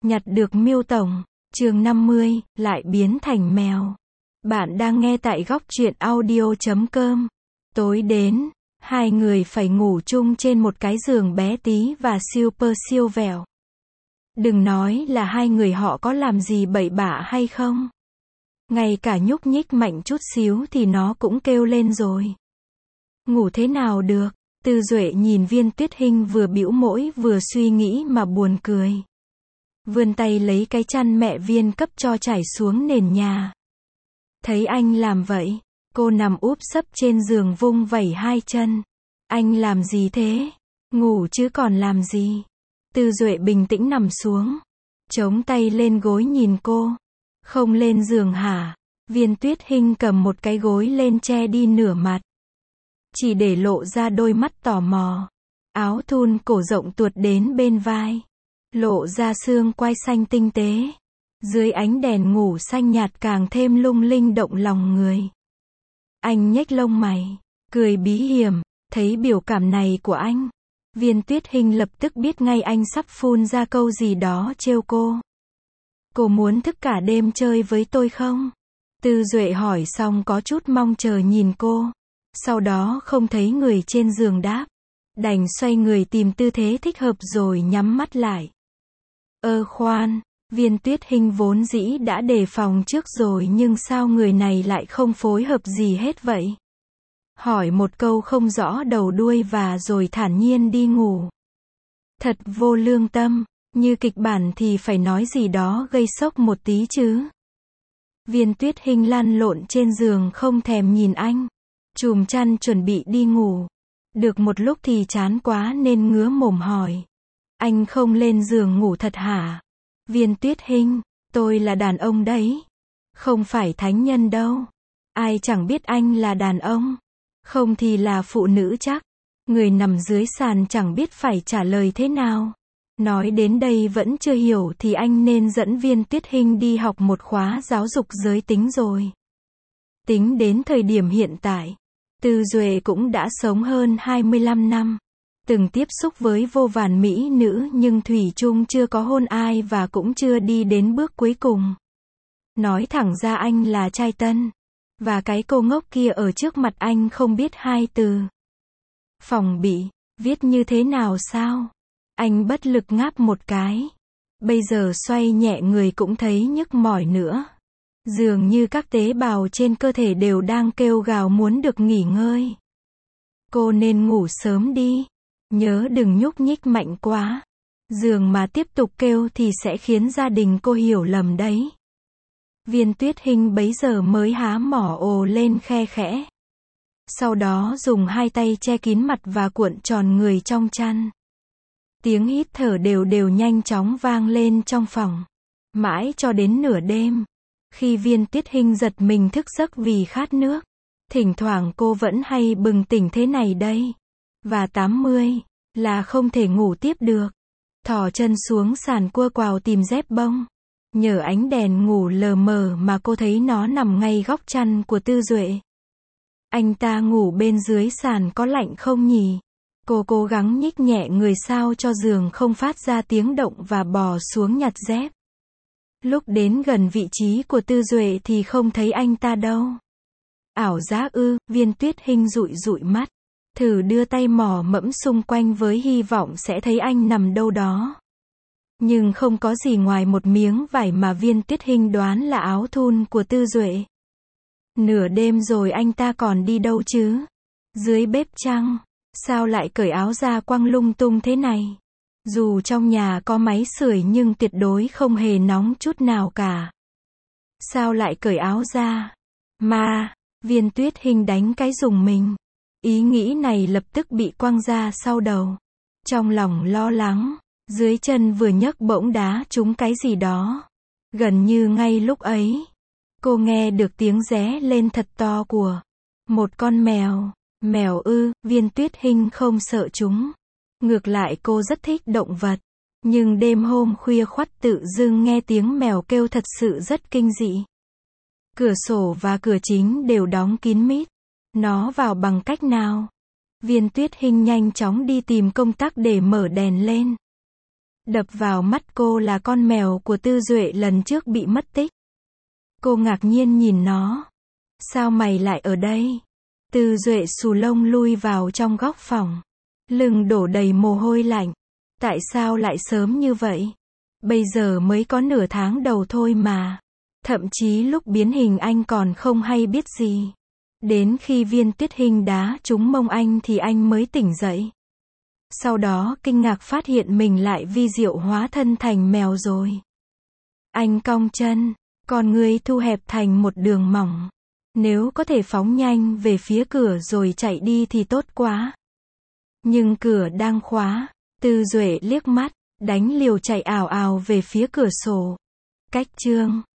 Nhặt được Miêu Tổng, chương 50, lại biến thành mèo. Bạn đang nghe tại góc truyện audio.com. Tối đến, hai người phải ngủ chung trên một cái giường bé tí và super siêu vẹo. Đừng nói là hai người họ có làm gì bậy bạ hay không. Ngay cả nhúc nhích mạnh chút xíu thì nó cũng kêu lên rồi. Ngủ thế nào được? Tư Duệ nhìn Viên Tuyết Hinh vừa bĩu mỗi vừa suy nghĩ mà buồn cười. Vươn tay lấy cái chăn mẹ Viên cấp cho trải xuống nền nhà. Thấy anh làm vậy, cô nằm úp sấp trên giường vung vẩy hai chân. Anh làm gì thế? Ngủ chứ còn làm gì? Tư Duệ bình tĩnh nằm xuống, chống tay lên gối nhìn cô. Không lên giường hả? Viên Tuyết Hinh cầm một cái gối lên che đi nửa mặt, chỉ để lộ ra đôi mắt tò mò. Áo thun cổ rộng tuột đến bên vai, lộ ra xương quai xanh tinh tế. Dưới ánh đèn ngủ xanh nhạt càng thêm lung linh động lòng người. Anh nhếch lông mày, cười bí hiểm. Thấy biểu cảm này của anh, Viên Tuyết Hinh lập tức biết ngay anh sắp phun ra câu gì đó trêu cô. Cô muốn thức cả đêm chơi với tôi không? Tư Duệ hỏi xong có chút mong chờ nhìn cô. Sau đó không thấy người trên giường đáp, đành xoay người tìm tư thế thích hợp rồi nhắm mắt lại. Khoan, Viên Tuyết Hinh vốn dĩ đã đề phòng trước rồi nhưng sao người này lại không phối hợp gì hết vậy? Hỏi một câu không rõ đầu đuôi và rồi thản nhiên đi ngủ. Thật vô lương tâm, như kịch bản thì phải nói gì đó gây sốc một tí chứ. Viên Tuyết Hinh lăn lộn trên giường không thèm nhìn anh, chùm chăn chuẩn bị đi ngủ. Được một lúc thì chán quá nên ngứa mồm hỏi. Anh không lên giường ngủ thật hả? Viên Tuyết Hinh, tôi là đàn ông đấy. Không phải thánh nhân đâu. Ai chẳng biết anh là đàn ông. Không thì là phụ nữ chắc. Người nằm dưới sàn chẳng biết phải trả lời thế nào. Nói đến đây vẫn chưa hiểu thì anh nên dẫn Viên Tuyết Hinh đi học một khóa giáo dục giới tính rồi. Tính đến thời điểm hiện tại, Tư Duệ cũng đã sống hơn 25 năm. Từng tiếp xúc với vô vàn mỹ nữ nhưng thủy chung chưa có hôn ai và cũng chưa đi đến bước cuối cùng. Nói thẳng ra anh là trai tân. Và cái cô ngốc kia ở trước mặt anh không biết hai từ phòng bị viết như thế nào sao? Anh bất lực ngáp một cái. Bây giờ xoay nhẹ người cũng thấy nhức mỏi nữa. Dường như các tế bào trên cơ thể đều đang kêu gào muốn được nghỉ ngơi. Cô nên ngủ sớm đi. Nhớ đừng nhúc nhích mạnh quá. Giường mà tiếp tục kêu thì sẽ khiến gia đình cô hiểu lầm đấy. Viên Tuyết Hinh bấy giờ mới há mỏ ồ lên khe khẽ. Sau đó dùng hai tay che kín mặt và cuộn tròn người trong chăn. Tiếng hít thở đều đều nhanh chóng vang lên trong phòng. Mãi cho đến nửa đêm. Khi Viên Tuyết Hinh giật mình thức giấc vì khát nước. Thỉnh thoảng cô vẫn hay bừng tỉnh thế này đây. Và 80 là không thể ngủ tiếp được. Thò chân xuống sàn cua quào tìm dép bông. Nhờ ánh đèn ngủ lờ mờ mà cô thấy nó nằm ngay góc chăn của Tư Duệ. Anh ta ngủ bên dưới sàn có lạnh không nhỉ? Cô cố gắng nhích nhẹ người sao cho giường không phát ra tiếng động và bò xuống nhặt dép. Lúc đến gần vị trí của Tư Duệ thì không thấy anh ta đâu. Ảo giác ư? Viên Tuyết Hinh dụi dụi mắt. Thử đưa tay mò mẫm xung quanh với hy vọng sẽ thấy anh nằm đâu đó. Nhưng không có gì ngoài một miếng vải mà Viên Tuyết Hinh đoán là áo thun của Tư Duệ. Nửa đêm rồi anh ta còn đi đâu chứ? Dưới bếp chăng? Sao lại cởi áo ra quăng lung tung thế này? Dù trong nhà có máy sưởi nhưng tuyệt đối không hề nóng chút nào cả. Sao lại cởi áo ra? Mà, Viên Tuyết Hinh đánh cái rùng mình. Ý nghĩ này lập tức bị quăng ra sau đầu. Trong lòng lo lắng, dưới chân vừa nhấc bỗng đá trúng cái gì đó. Gần như ngay lúc ấy, cô nghe được tiếng ré lên thật to của một con mèo. Mèo ư? Viên Tuyết Hinh không sợ chúng. Ngược lại cô rất thích động vật. Nhưng đêm hôm khuya khoắt tự dưng nghe tiếng mèo kêu thật sự rất kinh dị. Cửa sổ và cửa chính đều đóng kín mít. Nó vào bằng cách nào? Viên Tuyết Hinh nhanh chóng đi tìm công tắc để mở đèn lên. Đập vào mắt cô là con mèo của Tư Duệ lần trước bị mất tích. Cô ngạc nhiên nhìn nó. Sao mày lại ở đây? Tư Duệ xù lông lui vào trong góc phòng. Lưng đổ đầy mồ hôi lạnh. Tại sao lại sớm như vậy? Bây giờ mới có nửa tháng đầu thôi mà. Thậm chí lúc biến hình anh còn không hay biết gì. Đến khi viên tuyết hình đá trúng mông anh thì anh mới tỉnh dậy. Sau đó kinh ngạc phát hiện mình lại vi diệu hóa thân thành mèo rồi. Anh cong chân, con người thu hẹp thành một đường mỏng. Nếu có thể phóng nhanh về phía cửa rồi chạy đi thì tốt quá. Nhưng cửa đang khóa. Tư Duệ liếc mắt, đánh liều chạy ào ào về phía cửa sổ. Cách chương